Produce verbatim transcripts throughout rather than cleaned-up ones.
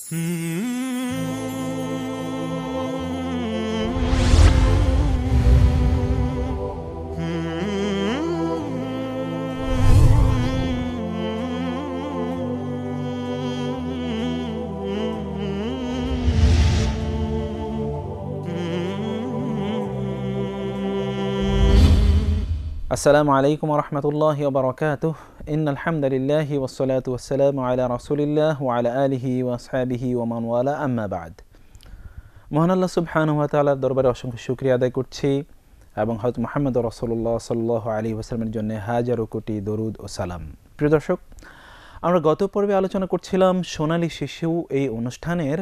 আসসালামু আলাইকুম ওয়া রাহমাতুল্লাহি ওয়া বারাকাতুহু ইন্নাল হামদালিল্লাহি ওয়াস সালাতু ওয়াস সালামু আলা রাসূলিল্লাহ ওয়া আলা আলিহি ওয়া আসহাবিহি ওয়া মান ওয়ালা আম্মা বা'দ। মহান আল্লাহ সুবহানাহু ওয়া তাআলার দরবারে অসংখ্য শুকরিয়া আদায় করছি এবং হযরত মুহাম্মদ রাসূলুল্লাহ সাল্লাল্লাহু আলাইহি ওয়াসাল্লামের জন্য হাজারো কোটি দরুদ ও সালাম। প্রিয় দর্শক, আমরা গত পর্বে আলোচনা করছিলাম সোনালী শিশু এই অনুষ্ঠানের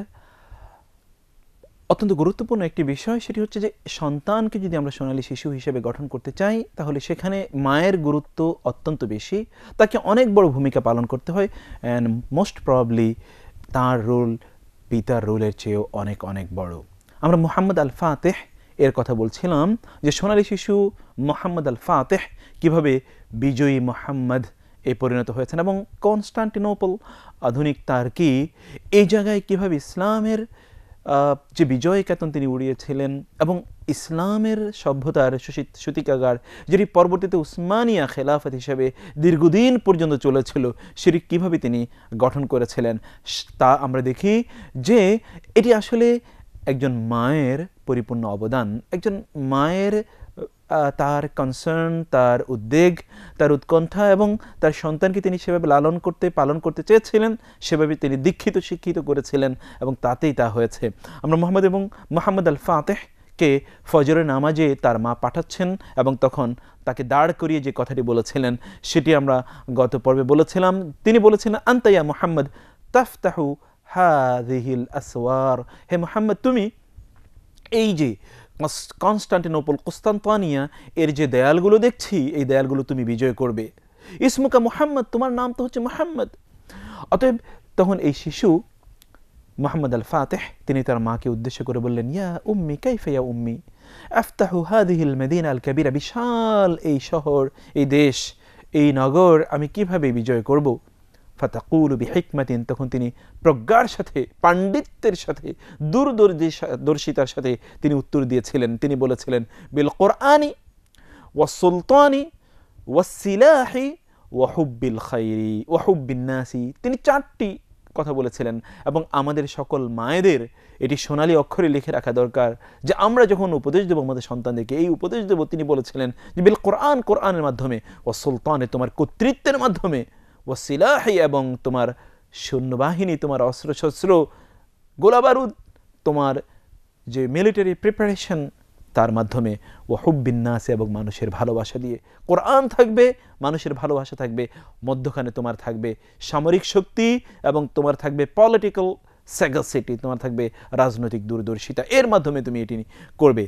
অত্যন্ত গুরুত্বপূর্ণ একটি বিষয়, সেটি হচ্ছে যে সন্তানকে যদি আমরা সোনালী শিশু হিসেবে গঠন করতে চাই তাহলে সেখানে মায়ের গুরুত্ব অত্যন্ত বেশি, তাকে অনেক বড় ভূমিকা পালন করতে হয় অ্যান্ড মোস্ট প্রবাবলি তার রোল পিতার রোলের চেয়েও অনেক অনেক বড়। আমরা মুহাম্মদ আল ফাতেহ এর কথা বলছিলাম যে সোনালী শিশু মুহাম্মদ আল ফাতেহ কীভাবে বিজয়ী মুহাম্মদ এ পরিণত হয়েছেন এবং কনস্টান্টিনোপল আধুনিক তার্কি এই জায়গায় কীভাবে ইসলামের যে বিজয় কেতন তিনি উড়িয়েছিলেন এবং ইসলামের সভ্যতার সূতিকাগার যেটি পরবর্তীতে উসমানিয়া খেলাফত হিসেবে দীর্ঘদিন পর্যন্ত চলেছিল সেটি কীভাবে তিনি গঠন করেছিলেন তা আমরা দেখি যে এটি আসলে একজন মায়ের পরিপূর্ণ অবদান। একজন মায়ের তার কনসার্ন, তার উদ্বেগ, তার উৎকণ্ঠা এবং তার সন্তানকে তিনি সেভাবে লালন করতে পালন করতে চেয়েছিলেন, সেভাবে তিনি দীক্ষিত শিক্ষিত করেছিলেন এবং তাতেই তা হয়েছে। আমরা মোহাম্মদ এবং মুহাম্মদ আল ফাতেহকে ফজরের নামাজে তার মা পাঠাচ্ছেন এবং তখন তাকে দাঁড় করিয়ে যে কথাটি বলেছিলেন সেটি আমরা গত পর্বে বলেছিলাম। তিনি বলেছিলেন, আনতা ইয়া মুহাম্মদ তাফতাহু হাযিহিল আসওয়ার, হে মুহাম্মদ তুমি এই যে কনস্টান্টিনোপল কুস্তান্তানিয়া এর যে দেয়ালগুলো দেখছি এই দেয়ালগুলো তুমি বিজয় করবে। ইসমুকা মুহাম্মদ, তোমার নাম তো হচ্ছে মুহাম্মদ। অতএব তখন এই শিশু মুহাম্মদ আল ফাতেহ তিনি তার মাকে উদ্দেশ্য করে বললেন, ইয়া উম্মি কাইফা ইয়া উম্মি আফতাহু হাযিহিল মাদিনা আল কাবীরা, বিশাল এই শহর, এই দেশ, এই নগর আমি কিভাবে বিজয় করব। ফাতাকুলু বিহিকমাতিন, তখন তিনি প্রজ্ঞার সাথে, পাণ্ডিত্যের সাথে, দূরদর্শিতার সাথে তিনি উত্তর দিয়েছিলেন। তিনি বলেছিলেন, বিল কোরআনি ওয়াস সুলতানি ওয়াস সিলাহি ওয়া হুব্বিল খাইরি ওয়া হুব্বিন নাসি। তিনি চারটি কথা বলেছিলেন এবং আমাদের সকল মায়েদের এটি সোনালী অক্ষরে লিখে রাখা দরকার যে আমরা যখন উপদেশ দেবো আমাদের সন্তানদেরকে এই উপদেশ দেবো, তিনি বলেছিলেন যে বিল কোরআন, কোরআনের মাধ্যমে, ওয়াস সুলতানে তোমার কর্তৃত্বের মাধ্যমে, ওয়াসিলাহি এবং তোমার সৈন্যবাহিনী, তোমার অস্ত্রশস্ত্র, গোলাবারুদ, তোমার যে মিলিটারি প্রিপারেশন তার মাধ্যমে, ও হুব্বিন নাস এবং মানুষের ভালোবাসা দিয়ে। কোরআন থাকবে, মানুষের ভালোবাসা থাকবে, মধ্যখানে তোমার থাকবে সামরিক শক্তি এবং তোমার থাকবে পলিটিক্যাল স্যাগাসিটি, তোমার থাকবে রাজনৈতিক দূরদর্শিতা, এর মাধ্যমে তুমি এটি করবে।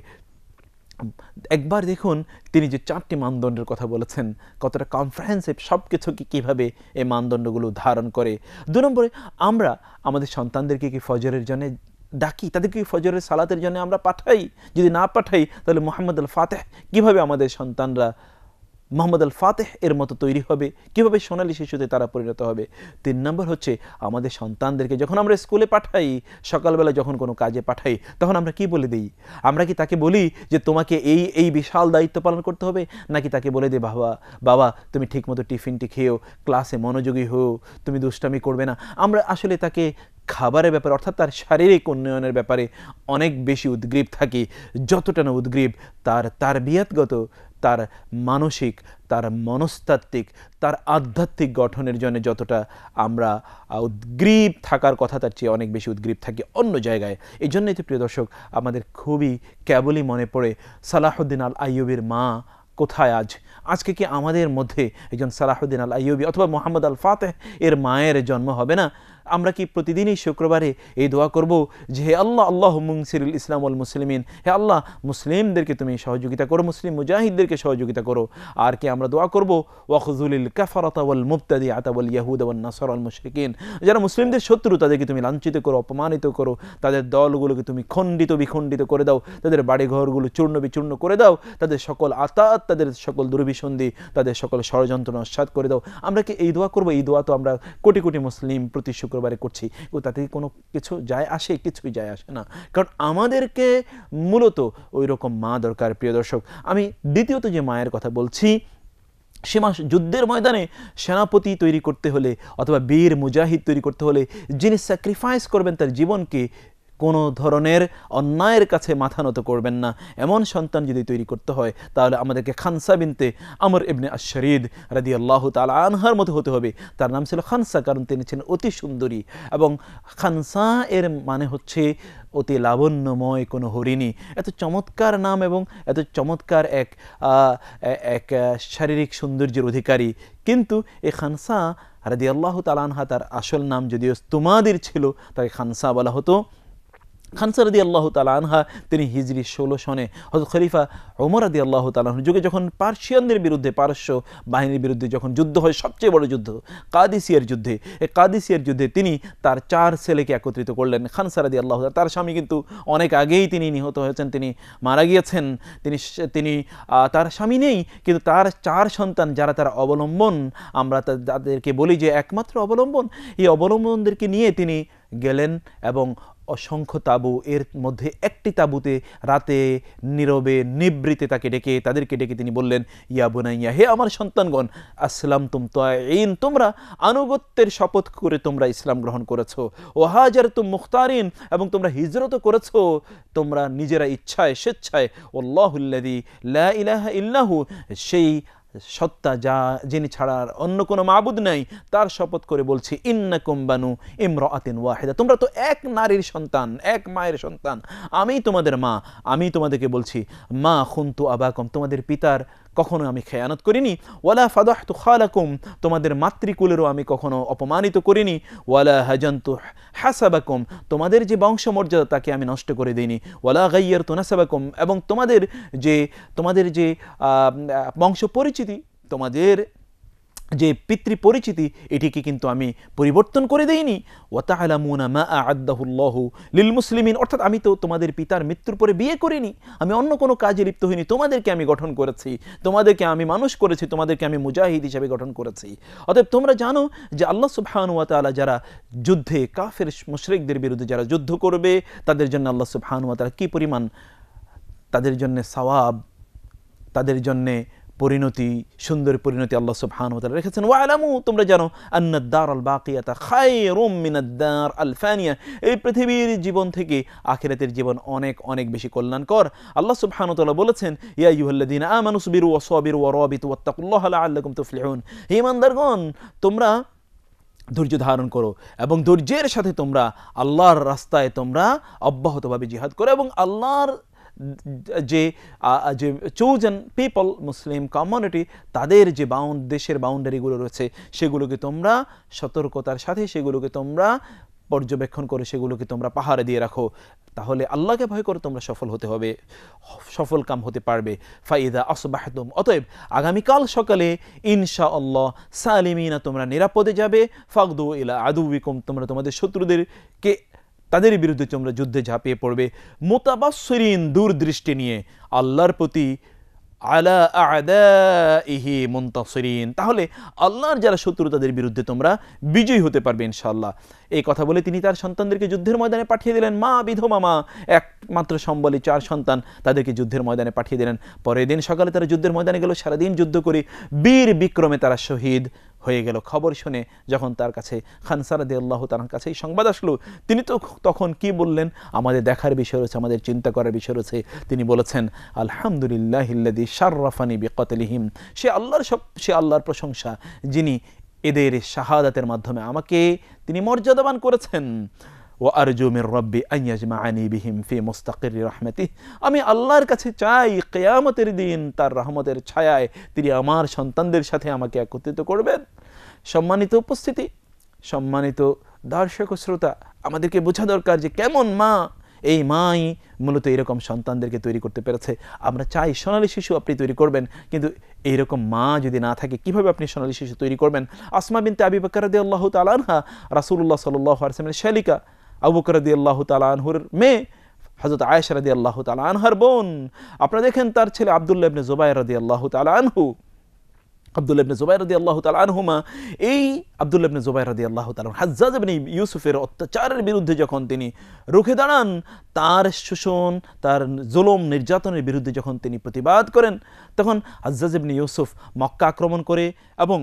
একবার দেখুন তিনি যে চারটি মানদণ্ডের কথা বলেছেন কতটা কমপ্রিহেনসিভ, সব কিছুকে কীভাবে এই মানদণ্ডগুলো ধারণ করে। দু নম্বরে আমরা আমাদের সন্তানদেরকে কি ফজরের জন্য ডাকি, তাদেরকে ফজরের সালাতের জন্য আমরা পাঠাই? যদি না পাঠাই তাহলে মুহাম্মদ আল ফাতেহ কীভাবে আমাদের সন্তানরা মুহাম্মদ আল ফাতেহ এর মতো তৈরি হবে, কীভাবে সোনালী শিশুতে তারা পরিণত হবে? তিন নম্বর হচ্ছে আমাদের সন্তানদেরকে যখন আমরা স্কুলে পাঠাই, সকালবেলা যখন কোনো কাজে পাঠাই, তখন আমরা কি বলে দিই? আমরা কি তাকে বলি যে তোমাকে এই এই বিশাল দায়িত্ব পালন করতে হবে, নাকি তাকে বলে দিই বাবা বাবা তুমি ঠিকমতো টিফিনটি খেয়েও, ক্লাসে মনোযোগী হও, তুমি দুষ্টামি করবে না? আমরা আসলে তাকে খাবারের ব্যাপারে অর্থাৎ তার শারীরিক উন্নয়নের ব্যাপারে অনেক বেশি উদ্গ্রীব থাকি, যতটা না উদ্গ্রীব তার তারবিয়াতগত, তার মানসিক, তার মনস্তাত্ত্বিক, তার আধ্যাত্মিক গঠনের জন্য যতটা আমরা উদ্গ্রীব থাকার কথা তার চেয়ে অনেক বেশি উদ্গ্রীব থাকি অন্য জায়গায়। এই জন্যই তো প্রিয় দর্শক আমাদের খুবই কেবলই মনে পড়ে সালাহুদ্দিন আল আইয়ুবির মা কোথায় আজ? আজকে কি আমাদের মধ্যে একজন সালাহুদ্দিন আল আইয়ুবি অথবা মুহাম্মদ আল ফাতেহ এর মায়ের জন্ম হবে না? আমরা কি প্রতিদিনই শুক্রবারে এই দোয়া করব যে হে আল্লাহ, আল্লাহ মুনসিরুল ইসলাম ওয়াল মুসলিমিন, হে আল্লাহ মুসলিমদেরকে তুমি সহযোগিতা করো, মুসলিম মুজাহিদদেরকে সহযোগিতা করো। আর কি আমরা দোয়া করব ওয়াখযুলিল কাফারাতা ওয়াল মুবতাদিআতা ওয়াল ইয়াহুদা ওয়ান নাসারা ওয়াল মুশরিকিন, যারা মুসলিমদের শত্রু তাদেরকে তুমি লাঞ্ছিত করো, অপমানিত করো, তাদের দলগুলোকে তুমি খণ্ডিত বিখণ্ডিত করে দাও, তাদের বাড়িঘরগুলো চূর্ণ বিচূর্ণ করে দাও, তাদের সকল আতাত, তাদের সকল দুর্বিসন্ধি, তাদের সকল ষড়যন্ত্র নস্যাৎ করে দাও। আমরা কি এই দোয়া করব? এই দোয়া তো আমরা কোটি কোটি মুসলিম প্রতি শুক্র শুক্রবারে করছি, ও তাতে কোনো কিছু যায় আসে? কিছুই যায় আসে না, কারণ আমাদেরকে মূলত ওই রকম মা দরকার। প্রিয় দর্শক, আমি দ্বিতীয়ত যে মায়ের কথা বলছি, সীমা যুদ্ধের ময়দানে সেনাপতি তৈরি করতে হলে অথবা বীর মুজাহিদ তৈরি করতে হলে যিনি স্যাক্রিফাইস করবেন তার জীবনকে, কোনো ধরনের অন্যায়ের কাছে মাথা নত করবেন না, এমন সন্তান যদি তৈরি করতে হয় তাহলে আমাদেরকে খানসা বিনতে আমর ইবনে আশ-শরীদ রাদিয়াল্লাহু তাআলা আনহার মতো হতে হবে। তার নাম ছিল খানসা, কারণ তিনি ছিলেন অতি সুন্দরী, এবং খানসা এর মানে হচ্ছে অতি লাবণ্যময় কোনো হরিণী। এত চমৎকার নাম এবং এত চমৎকার এক এক শারীরিক সৌন্দর্যের অধিকারী। কিন্তু এই খানসা রাদিয়াল্লাহু তাআলা আনহা, তার আসল নাম যদিও তুমাদির ছিল, তাকে খানসা বলা হতো। খানসা রাদিয়াল্লাহু তাআলা আনহা তিনি হিজরি ষোলো সনে হযরত খলিফা ওমর রাদিয়াল্লাহু তাআলা আনহুর যুগে যখন পার্সিয়ানদের বিরুদ্ধে, পারস্য বাহিনীর বিরুদ্ধে যখন যুদ্ধ হয়, সবচেয়ে বড় যুদ্ধ কাদিসিয়ার যুদ্ধে, এই কাদিসিয়ার যুদ্ধে তিনি তার চার ছেলেকে একত্রিত করলেন। খানসা রাদিয়াল্লাহু তাআলা, তার স্বামী কিন্তু অনেক আগেই তিনি নিহত হয়েছেন, তিনি মারা গিয়েছেন, তিনি তিনি তার স্বামী নেই, কিন্তু তার চার সন্তান যারা তার অবলম্বন, আমরা তাদেরকে বলি যে একমাত্র অবলম্বন, এই অবলম্বনদেরকে নিয়ে তিনি গেলেন এবং অসংখ্য তাবু, এর মধ্যে একটি তাবুতে রাতে নীরবে নিবৃতে তাকে ডেকে তাদেরকে ডেকে তিনি বললেন, ইয়া বুনাইয়া, হে আমার সন্তানগণ, আসলামতুম তাইন, তোমরা আনুগত্যের শপথ করে তোমরা ইসলাম গ্রহণ করেছো, ও হাজারতুম মুখতারিন, এবং তোমরা হিজরত করেছো তোমরা নিজেরা ইচ্ছায় স্বেচ্ছায়, আল্লাহুল্লাযী লা ইলাহা ইল্লাহু, সেই সত্তা যা যিনি ছাড়ার অন্য কোনো মাবুদ নাই, তার শপথ করে বলছি, ইন্নাকুম বানু ইমরাআতিন ওয়াহিদা, তোমরা তো এক নারীর সন্তান, এক মায়ের সন্তান, আমি তোমাদের মা, আমি তোমাদেরকে বলছি, মা খুনতু আবাকুম, তোমাদের পিতার কখনো আমি খেয়ানত করিনি, ওয়ালা ফাদাহতু খালাকুম, তোমাদের মাতৃকুলেরও আমি কখনো অপমানিত করিনি, ওয়ালা হাজান্তু হাসাবাকুম, তোমাদের যে বংশমর্যাদা তাকে আমি নষ্ট করে দিইনি, ওয়ালা গায়্যারতু নাসাবাকুম, এবং তোমাদের যে তোমাদের যে বংশ পরিচিতি, তোমাদের যে পিতৃ পরিচিতি, এটিকে কিন্তু আমি পরিবর্তন করে দেইনি। ওয়া তা'লামুনা মা আ'আদাহুল্লাহু লিল মুসলিমিন, অর্থাৎ আমি তো তোমাদের পিতার মৃত্যুর পরে বিয়ে করিনি, আমি অন্য কোনো কাজে লিপ্ত হইনি, তোমাদেরকে আমি গঠন করেছি, তোমাদেরকে আমি মানুষ করেছি, তোমাদেরকে আমি মুজাহিদ হিসেবে গঠন করেছি। অতএব তোমরা জানো যে আল্লাহ সুবহানাহু ওয়া তাআলা যারা যুদ্ধে কাফের মুশরিকদের বিরুদ্ধে যারা যুদ্ধ করবে, তাদের জন্য আল্লাহ সুবহানাহু ওয়া তাআলা কি পরিমাণ তাদের জন্য সওয়াব, তাদের জন্য পরিণতি, সুন্দর পরিণতি আল্লাহ সুবহানাহু ওয়া তাআলা রেখেছেন। ওয়ালামু, তোমরা জানো, আন্নাদ দারাল বাকিয়াতা খায়রুম মিনাদ দার আল ফানিয়া, এই পৃথিবীর জীবন থেকে আখিরাতের জীবন অনেক অনেক বেশি কল্যাণকর। আল্লাহ সুবহানাহু ওয়া তাআলা বলেছেন, ইয়া আইয়ুহাল্লাযীনা আমানু সবিরু ওয়া সাবিরু ওয়া রাবিতু ওয়াত্তাকুল্লাহা লাআল্লাকুম তুফলিহুন, হে ঈমানদারগণ, তোমরা ধৈর্য ধারণ করো এবং ধৈর্যের সাথে তোমরা আল্লাহর রাস্তায় তোমরা অব্যাহতভাবে জিহাদ করো, এবং আল্লাহর যে যে চোজেন পিপল, মুসলিম কমিউনিটি, তাদের যে বাউন্ড দেশের বাউন্ডারিগুলো রয়েছে সেগুলোকে তোমরা সতর্কতার সাথে সেগুলোকে তোমরা পর্যবেক্ষণ করে সেগুলোকে তোমরা পাহারা দিয়ে রাখো, তাহলে আল্লাহকে ভয় করে তোমরা সফল হতে হবে, সফল কাম হতে পারবে। ফাইদা আসবাহতুম, অতএব আগামীকাল সকালে ইনশাআল্লাহ সালিমিনা, তোমরা নিরাপদে যাবে। ফাগদু ইলা আদুবিকুম, তোমরা তোমাদের শত্রুদেরকে তাদের বিরুদ্ধে তোমরা যুদ্ধে ঝাঁপিয়ে পড়বে। মুতাবাসসিরিন, দূরদৃষ্টি নিয়ে, আল্লাহর প্রতি, আলা আ'দাইহি মুনতাসিরিন, তাহলে আল্লাহর যারা শত্রু তাদের বিরুদ্ধে তোমরা বিজয়ী হতে পারবে ইনশাআল্লাহ। এই কথা বলে তিনি তার সন্তানদেরকে যুদ্ধের ময়দানে পাঠিয়ে দিলেন। মা বিধবা মা, একমাত্র সম্বলী চার সন্তান, তাদেরকে যুদ্ধের ময়দানে পাঠিয়ে দিলেন। পরের দিন সকালে তারা যুদ্ধের ময়দানে গেল, সারাদিন যুদ্ধ করে বীর বিক্রমে তারা শহীদ হয়ে গেল। খবর শুনে যখন তার কাছে খানসা রাদিয়াল্লাহু তাআলার কাছে এই সংবাদ আসলো, তিনি তো তখন কি বললেন? আমাদের দেখার বিষয় রয়েছে, আমাদের চিন্তা করার বিষয় রয়েছে। তিনি বলেছেন, আলহামদুলিল্লাহিল্লাযী শাররাফানি বিকাতলিহিম, সে আল্লাহর সব সে আল্লাহর প্রশংসা যিনি এদের শাহাদাতের মাধ্যমে আমাকে তিনি মর্যাদাবান করেছেন। ওয়া আরজু মির রাব্বি আন ইয়াজমাআনি বিহিম ফি মুস্তাকিরি রাহমাতিহি, আমি আল্লাহর কাছে চাই কিয়ামতের দিন তার রহমতের ছায়ায় তিনি আমার সন্তানদের সাথে আমাকে একত্রিত করবেন। সম্মানিত উপস্থিতি, সম্মানিত দর্শক শ্রোতা, আমাদেরকে বোঝা দরকার যে কেমন মা, এই মাই মূলত এরকম সন্তানদেরকে তৈরি করতে পেরেছে। আমরা চাই সোনালী শিশু আপনি তৈরি করবেন, কিন্তু এইরকম মা যদি না থাকে কিভাবে আপনি সোনালী শিশু তৈরি করবেন? আসমা বিনতে আবি বকর রাদিয়াল্লাহু তাআলা আনহা, রাসূলুল্লাহ সাল্লাল্লাহু আলাইহি ওয়াসাল্লামের শালিকা, আবু বকর রাদিয়াল্লাহু তাআলা আনহুর মেয়ে, হযরত আয়েশা রাদিয়াল্লাহু তাআলা আনহার বোন। আপনারা দেখেন তার ছেলে আব্দুল্লাহ ইবনে জুবায়ের রাদিয়াল্লাহু তাআলা আনহু, আব্দুল্লাহ ইবনে জুবাইর রাদিয়াল্লাহু তাআলা আনহুমা, এই আব্দুল্লাহ ইবনে জুবাইর রাদিয়াল্লাহু তাআলা হাজ্জাজ ইবনে ইউসুফের অত্যাচারের বিরুদ্ধে যখন তিনি রুখে দাঁড়ান, তার শোষণ, তার জুলুম নির্যাতনের বিরুদ্ধে যখন তিনি প্রতিবাদ করেন, তখন হাজ্জাজ ইবনে ইউসুফ মক্কা আক্রমণ করে এবং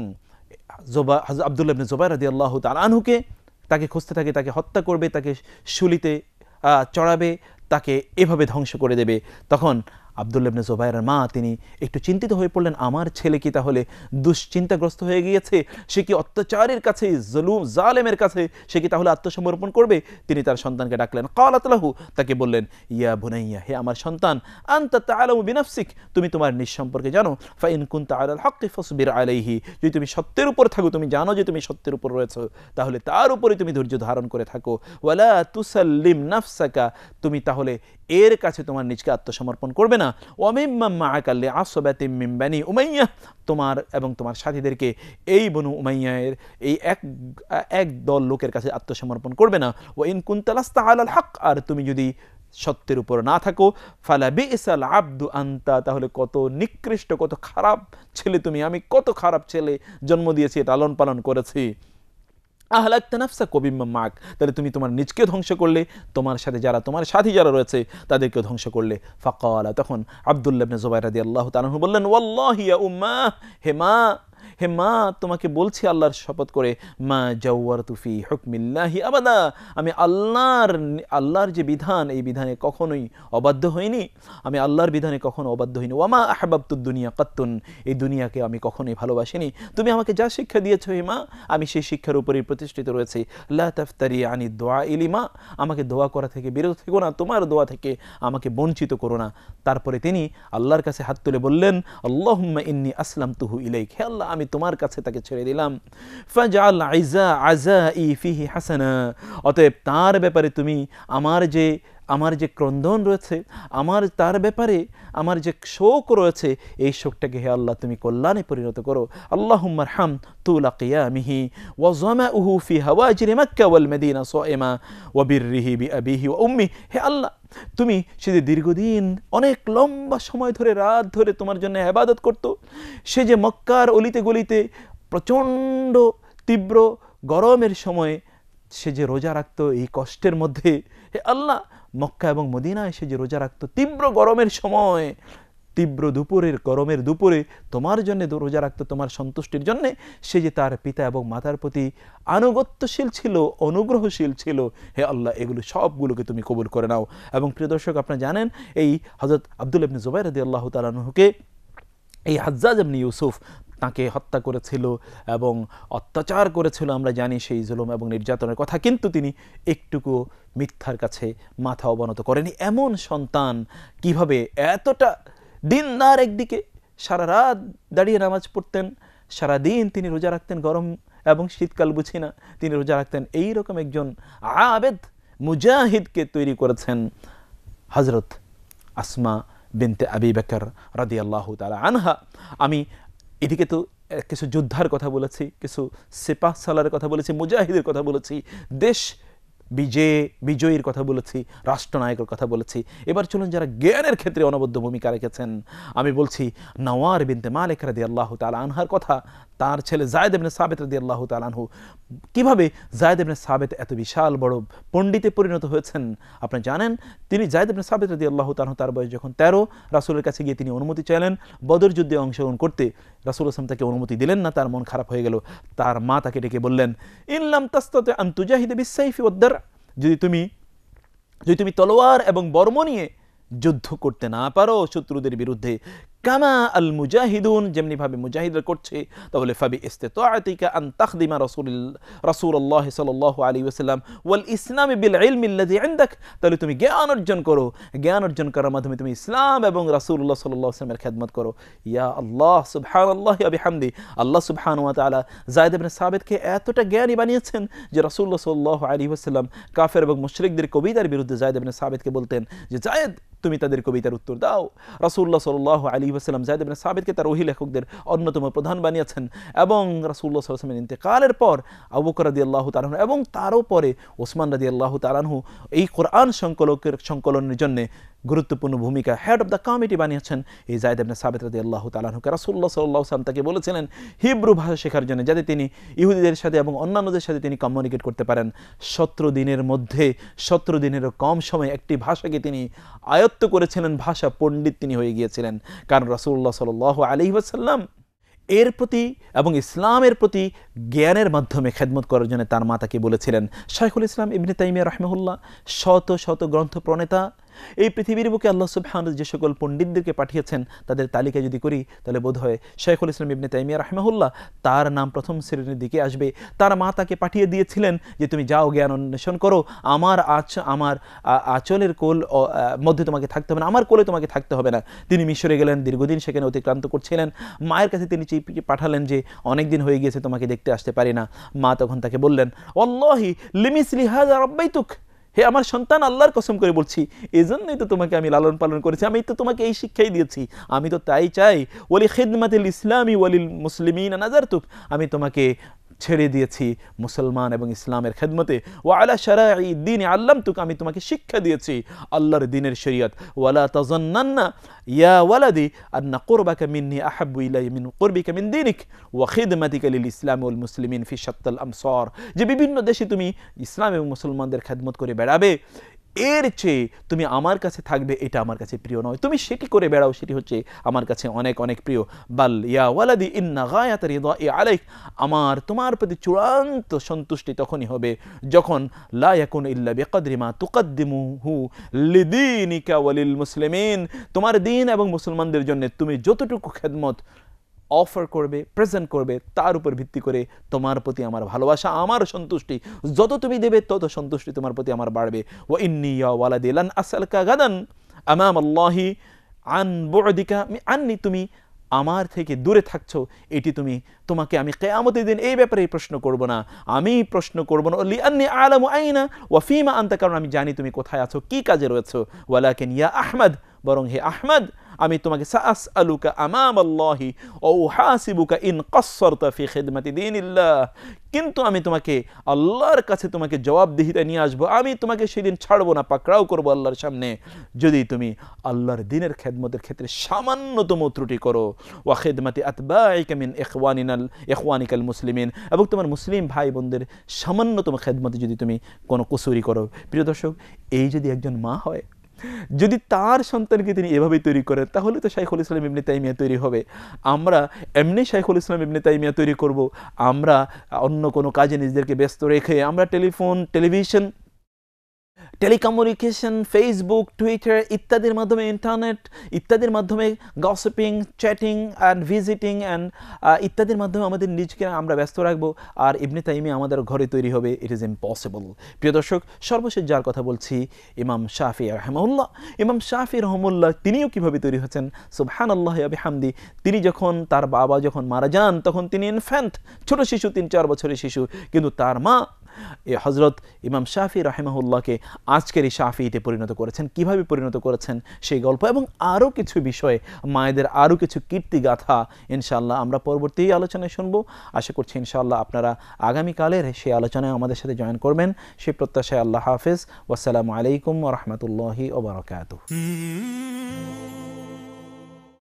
জোবা আব্দুল্লাহ ইবনে জুবাইর রাদিয়াল্লাহু তাআলা আনহুকে তাকে খুঁজতে থাকে, তাকে হত্যা করবে, তাকে শুলিতে চড়াবে, তাকে এভাবে ধ্বংস করে দেবে। তখন আব্দুল্লাহ ইবনে জুবাইরের মা তিনি একটু চিন্তিত হয়ে পড়লেন, আমার ছেলে কি তাহলে দুশ্চিন্তাগ্রস্ত হয়ে গিয়েছে, সে কি অত্যাচারের কাছে, জুলুম জালেমের কাছে সে কি তাহলে আত্মসমর্পণ করবে? তিনি তার সন্তানকে ডাকলেন, ক্বালাত লাহু, তাকে বললেন, ইয়া বুনাইয়া, হে আমার সন্তান, আনতা তা'লামু বিনাফসিক, তুমি তোমার নিজ সম্পর্কে জানো, ফা ইন কুনতা আলাল হাক্কি ফাসবির আলাইহি, যদি তুমি সত্যের উপর থাকো, তুমি জানো যে তুমি সত্যের উপর রয়েছো, তাহলে তার উপরে তুমি ধৈর্য ধারণ করে থাকো। ওয়ালা তুসাল্লিম নাফসাকা, তুমি তাহলে এর কাছে তোমার নিজকে আত্মসমর্পণ করবে না। ওয়ামিম্মা মাআকা লিআসবাতিম মিন বানি উমাইয়া, তোমার এবং তোমার সাথীদেরকে এই বনু উমাইয়ার এই এক এক দল লোকের কাছে আত্মসমর্পণ করবে না। ওয়া ইন কুনতা লাস্তা আলাল হক, আর তুমি যদি সত্যের উপর না থাকো, ফালা বিসাল আবদু আনতা, তাহলে কত নিকৃষ্ট, কত খারাপ ছেলে তুমি, আমি কত খারাপ ছেলে জন্ম দিয়েছি, লালন পালন করেছি। আহলাকতা নাফসাক ওয়া বিম্মা মাক, তাহলে তুমি তোমার নিজকে ধ্বংস করলে, তোমার সাথে যারা তোমার সাথী যারা রয়েছে তাদেরকে ধ্বংস করলে। ফাকালা, তখন আব্দুল্লাহ ইবনে জুবাইর রাদিয়াল্লাহু তাআলা আনহু বললেন, ওয়াল্লাহি ইয়া উম্মা, হে মা, হে মা, তোমাকে বলছি আল্লাহর শপথ করে, মা জাওয়ারতু ফি হুকমিল্লাহি আবাদা, আমি আল্লাহর আল্লাহর যে বিধান, এই বিধানে কখনোই অবাধ্য হইনি, আমি আল্লাহর বিধানে কখনো অবাধ্য হইনি। ওয়ামা আহবাবতুদ দুনিয়া কাত্তুন, এই দুনিয়াকে আমি কখনোই ভালোবাসিনি। তুমি আমাকে যা শিক্ষা দিয়েছো হে মা, আমি সেই শিক্ষার উপরেই প্রতিষ্ঠিত রয়েছি। লা তাফতারি আনি দোয়া ইলি মা, আমাকে দোয়া করা থেকে বিরত থেকো না, তোমার দোয়া থেকে আমাকে বঞ্চিত করো না। তারপরে তিনি আল্লাহর কাছে হাত তুলে বললেন, আল্লাহুম্মা ইন্নী আসলামতুহু ইলাইক, হে আল্লাহ, আমি তোমার কাছে তাকে ছেড়ে দিলাম। ফাজআল আযা আযাই ফিহি হাসানা, অতএব তার ব্যাপারে তুমি আমার যে আমার যে ক্রন্দন রয়েছে, আমার তার ব্যাপারে আমার যে শোক রয়েছে, এই শোকটাকে হে আল্লাহ তুমি কল্যাণে পরিণত করো। আল্লাহুম্মা আরহাম তুলা কিয়ামিহি ওয়া যামাউহু ফি হাওয়াজির মক্কা ওয়াল মদিনা সাইমা ওয়া বিররিহি বিআবিহি ওয়া উম্মি, হে আল্লাহ তুমি সে যে দীর্ঘদিন অনেক লম্বা সময় ধরে রাত ধরে তোমার জন্য ইবাদত করত, সে যে মক্কার অলিতে গলিতে প্রচণ্ড তীব্র গরমের সময় সে যে রোজা রাখত এই কষ্টের মধ্যে, হে আল্লাহ মক্কা এবং মদিনায় সে যে রোজা রাখত তীব্র গরমের সময়, তীব্র দুপুরের গরমের দুপুরে তোমার জন্য রোজা রাখত তোমার সন্তুষ্টির জন্যে, সে যে তার পিতা এবং মাতার প্রতি আনুগত্যশীল ছিল, অনুগ্রহশীল ছিল, হে আল্লাহ এগুলো সবগুলোকে তুমি কবুল করে নাও। এবং প্রিয় দর্শক, আপনারা জানেন এই হযরত আব্দুল্লাহ ইবনে জুবাইর রাদিয়াল্লাহু তাআলা আনহুকে এই হাজ্জাজ ইবনে ইউসুফ তাকে হত্যা করেছিল এবং অত্যাচার করেছিল, আমরা জানি সেই জুলুম এবং নির্যাতনের কথা, কিন্তু তিনি একটুকু মিথ্যার কাছে মাথা অবনত করেনি। এমন সন্তান কিভাবে এতটা দিনদার, একদিকে সারা রাত দাঁড়িয়ে নামাজ পড়তেন, সারাদিন তিনি রোজা রাখতেন, গরম এবং শীতকাল বুঝি না তিনি রোজা রাখতেন, এইরকম একজন আবেদ মুজাহিদকে তৈরি করেছেন হযরত আসমা বিনতে আবি বকর রাদিয়াল্লাহু তাআলা আনহা। আমি এদিকে তো কিছু যোদ্ধার কথা বলেছি, কিছু সিপাহ সালারের কথা বলেছি, মুজাহিদের কথা বলেছি, দেশ বিজয় বিজয়ীর কথা বলেছি, রাষ্ট্রনায়কের কথা বলেছি। এবার চলুন যারা জ্ঞানের ক্ষেত্রে অনবদ্য ভূমিকা রেখেছেন, আমি বলছি নওয়ার বিনতে মালিক রাদিয়াল্লাহু তাআলা আনহার কথা। তার ছেলে যায়েদ ইবনে সাবিত রাদিয়াল্লাহু তাআলা আনহু, কিভাবে যায়েদ ইবনে সাবিত এত বিশাল বড় পণ্ডিতে পরিণত হয়েছেন আপনি জানেন। তিনি যায়েদ ইবনে সাবিত রাদিয়াল্লাহু তাআলা আনহু, তার বয়স যখন তেরো, রাসূলের কাছে গিয়ে তিনি অনুমতি চাইলেন বদর যুদ্ধে অংশগ্রহণ করতে। রাসূল সাল্লাল্লাহু আলাইহি ওয়াসাল্লাম তাকে অনুমতি দিলেন না, তার মন খারাপ হয়ে গেল। তার মা তাকে ডেকে বললেন, ইন লাম তাস্তাতি আন তুজাহিদা বিস-সাইফি ওয়াদ-দার, যদি তুমি যদি তুমি তলোয়ার এবং বর্ম নিয়ে যুদ্ধ করতে না পারো শত্রুদের বিরুদ্ধে, কামা আল মুজাহিদুন, যেমনি ভাবে মুজাহিদরা করছে, তাহলে ফাবি ইসতিতাআতিকা আন তাখদিমা রাসূল রাসূলুল্লাহ সাল্লাল্লাহু আলাইহি ওয়াসাল্লাম ওয়াল ইসলাম বিল ইলমি আল্লাযী ইনদাক, তাহলে তুমি জ্ঞান অর্জন করো, জ্ঞান অর্জন করার মাধ্যমে তুমি ইসলাম এবং রাসূলুল্লাহ সাল্লাল্লাহু আলাইহি ওয়াসাল্লামের খেদমত করো। ইয়া আল্লাহ, সুবহানাল্লাহি ওয়া বিহামদি, আল্লাহ সুবহানাহু ওয়া তাআলা যায়েদ ইবনে সাবিতকে এতটা জ্ঞানী বানিয়েছেন যে রাসূলুল্লাহ সাল্লাল্লাহু আলাইহি ওয়াসাল্লাম কাফের এবং মুশরিকদের কবিতার বিরুদ্ধে যায়েদ ইবনে সাবিতকে বলতেন যে যায়েদ তুমি তাদের কবিতার উত্তর দাও। রাসূলুল্লাহ সাল্লাল্লাহু আলাইহি ওয়াসাল্লাম যায়েদ ইবনে সাবিতকে তার ওহী লেখকদের অন্যতম প্রধান বানিয়েছেন এবং রাসূলুল্লাহ সাল্লাল্লাহু আলাইহি ওয়াসাল্লামের ইন্তেকালের পর আবু বকর রাদিয়াল্লাহু তাআলা আনহু এবং তারও পরে ওসমান রাদিয়াল্লাহু তাআলা আনহু এই কোরআন সংকলকের সংকলনের জন্য গুরুত্বপূর্ণ ভূমিকা হেড অফ দ্য কমিটি বানিয়েছেন এই যায়েদ ইবনে সাবিত রাদিয়াল্লাহু তাআলা আনহুকে। রাসূলুল্লাহ সাল্লাল্লাহু আলাইহি ওয়াসাল্লাম তাকে বলেছিলেন হিব্রু ভাষা শেখার জন্য, যাতে তিনি ইহুদিদের সাথে এবং অন্যান্যদের সাথে তিনি কমিউনিকেট করতে পারেন। সতেরো দিনের মধ্যে সতেরো দিনেরও কম সময়ে একটি ভাষাকে তিনি আয়ত্ত করেছিলেন, ভাষা পণ্ডিত তিনি হয়ে গিয়েছিলেন। কারণ রাসূলুল্লাহ সাল্লাল্লাহু আলাইহি ওয়াসাল্লাম এর প্রতি এবং ইসলামের প্রতি জ্ঞানের মাধ্যমে খেদমত করার জন্য তার মা তাকে বলেছিলেন। শাইখুল ইসলাম ইবনে তাইমিয়া রাহিমাহুল্লাহ শত শত গ্রন্থ প্রণেতা, এই পৃথিবীর বুকে আল্লাহ সুবহানাহু যে সকল পণ্ডিতদেরকে পাঠিয়েছেন তাদের তালিকা যদি করি তাহলে বোধ হয় শাইখুল ইসলাম ইবনে তাইমিয়া রাহিমাহুল্লাহ তার নাম প্রথম শ্রেণীর দিকে আসবে। তার মা তাকে পাঠিয়ে দিয়েছিলেন যে তুমি যাও জ্ঞান অন্বেষণ করো, আমার আচ আমার আঁচলের কোল মধ্যে তোমাকে থাকতে হবে না, আমার কোলে তোমাকে থাকতে হবে না। তিনি মিশরে গেলেন, দীর্ঘদিন সেখানে অতিক্রান্ত করছিলেন। মায়ের কাছে তিনি চিঠি পাঠালেন যে অনেক দিন হয়ে গিয়েছে তোমাকে দেখতে আসতে পারি না। মা তখন তাকে বললেন ওয়াল্লাহি লিমিসলি হাযা রাব্বাইতুক, হে আমার সন্তান, আল্লাহর কসম করে বলছি এই জন্যই তো তোমাকে আমি লালন পালন করেছি, আমি তো তোমাকে এই শিক্ষাই দিয়েছি, আমি তো তাই চাই। ওয়ালি খিদমাতিল ইসলামি ওয়ালিল মুসলিমিনা নাযারতুক, আমি তোমাকে ছেড়ে দিয়েছি মুসলমান এবং ইসলামের খেদমতে। ওয়া আলা শারাঈ দ্বীন আল্লামতুক, আমি তোমাকে শিক্ষা দিয়েছি আল্লাহর দ্বীনের শরীয়ত। ওয়ালা তাযান্নান্না ইয়া ওয়ালাদি আন্না কুরবাকা মিন্নি আহাব্বু ইলাইয়া মিন কুরবিকা মিন দীনিক ওয়া খিদমাতিকা লিল ইসলাম ওয়াল মুসলিমিন ফি শাত্তাল আমসার, যে বিভিন্ন দেশে তুমি ইসলাম এবং মুসলমানদের খেদমত করে বেড়াবে, এর চেয়ে তুমি আমার কাছে থাকবে এটা আমার কাছে প্রিয় নয়। তুমি সেটি করে বেড়াও, সেটি হচ্ছে আমার কাছে অনেক অনেক প্রিয়। বাল ইয়া ওয়ালাদি ইন্না গায়াত রিদাই আলাইক, আমার তোমার প্রতি চূড়ান্ত সন্তুষ্টি তখনই হবে যখন লা ইয়াকুনু ইল্লা বিকদরি মা তুকদ্দিমুহু লিদীনিকা ওয়ালিল মুসলিমিন, তোমার দ্বীন এবং মুসলমানদের জন্য তুমি যতটুকু খেদমত অফার করবে, প্রেজেন্ট করবে, তার উপর ভিত্তি করে তোমার প্রতি আমার ভালোবাসা, আমার সন্তুষ্টি, যত তুমি দেবে তত সন্তুষ্টি তোমার প্রতি আমার বাড়বে। ওয়া ইন্নী ইয়া ওয়ালাদি লান আসআলকা গাদান আমাম আল্লাহি আন বু'দিকা আন্নি, তুমি আমার থেকে দূরে থাকছো এটি তুমি তোমাকে আমি কিয়ামতের দিন এই ব্যাপারে প্রশ্ন করব না, আমি প্রশ্ন করব না। লিআন্নী আ'লামু আইনা ওয়া ফীমা আনতা, কারণ আমি জানি তুমি কোথায় আছো, কি কাজে রয়েছো। ওয়ালাকিন ইয়া আহমদ, বরং হে আহমদ, আমি তোমাকে সাআসআলুকা আমাম আল্লাহি ওয়া উহাসিবুকা ইন কাসসারতা ফি খিদমাতি দীনিল্লাহ, কিন্তু আমি তোমাকে আল্লাহর কাছে তোমাকে জবাবদিহিতা নিয়ে আসবো, আমি তোমাকে সেদিন ছাড়বো না, পাকড়াও করবো আল্লাহর সামনে যদি তুমি আল্লাহর দ্বীনের খেদমতের ক্ষেত্রে সামান্যতম ত্রুটি করো। ওয়া খিদমাতি আতবাইকা মিন ইখওয়ানিনাল ইখওয়ানিকাল মুসলিমিন, এবং তোমার মুসলিম ভাই বোনদের সামান্যতম খেদমতে যদি তুমি কোনো কুসুরি করো। প্রিয় দর্শক, এই যদি একজন মা হয়, যদি তার সন্তানকে তিনি এভাবেই তৈরি করেন, তাহলে তো শাইখুল ইসলাম ইবনে তাইমিয়া তৈরি হবে। আমরা এমনি শাইখুল ইসলাম ইবনে তাইমিয়া তৈরি করব, আমরা অন্য কোনো কাজে নিজেদেরকে ব্যস্ত রেখে আমরা telephone, television, telecommunication, Facebook, Twitter ইত্যাদির মাধ্যমে, ইন্টারনেট ইত্যাদির মাধ্যমে gossiping, chatting and visiting and ইত্যাদির মাধ্যমে আমাদের নিজকে আমরা ব্যস্ত রাখবো, আর ইবনে তাইমিয়া আমাদের ঘরে তৈরি হবে। It is impossible. প্রিয় দর্শক, সর্বশেষ যার কথা বলছি ইমাম শাফি রাহিমাহুল্লাহ। ইমাম শাফি রহমুল্লাহ তিনিও কীভাবে তৈরি হচ্ছেন, সুবহানাল্লাহি ওয়া বিহামদি। তিনি যখন তার বাবা যখন মারা যান তখন তিনি ইনফ্যান্ট, ছোট শিশু, তিন চার বছরের শিশু, কিন্তু তার মা এ হজরত ইমাম শাফি রাহিমাহুল্লাহকে আজকের এই শাফিতে পরিণত করেছেন। কিভাবে পরিণত করেছেন সেই গল্প এবং আরও কিছু বিষয়, মায়েদের আরও কিছু কীর্তিগাথা ইনশাআল্লাহ আমরা পরবর্তী আলোচনায় শুনবো। আশা করছি ইনশাআল্লাহ আপনারা আগামীকালের সেই আলোচনায় আমাদের সাথে জয়েন করবেন। সেই প্রত্যাশায় আল্লাহ হাফেজ। ওয়াসসালামু আলাইকুম ওয়া রাহমাতুল্লাহি ওয়া বারাকাতুহু।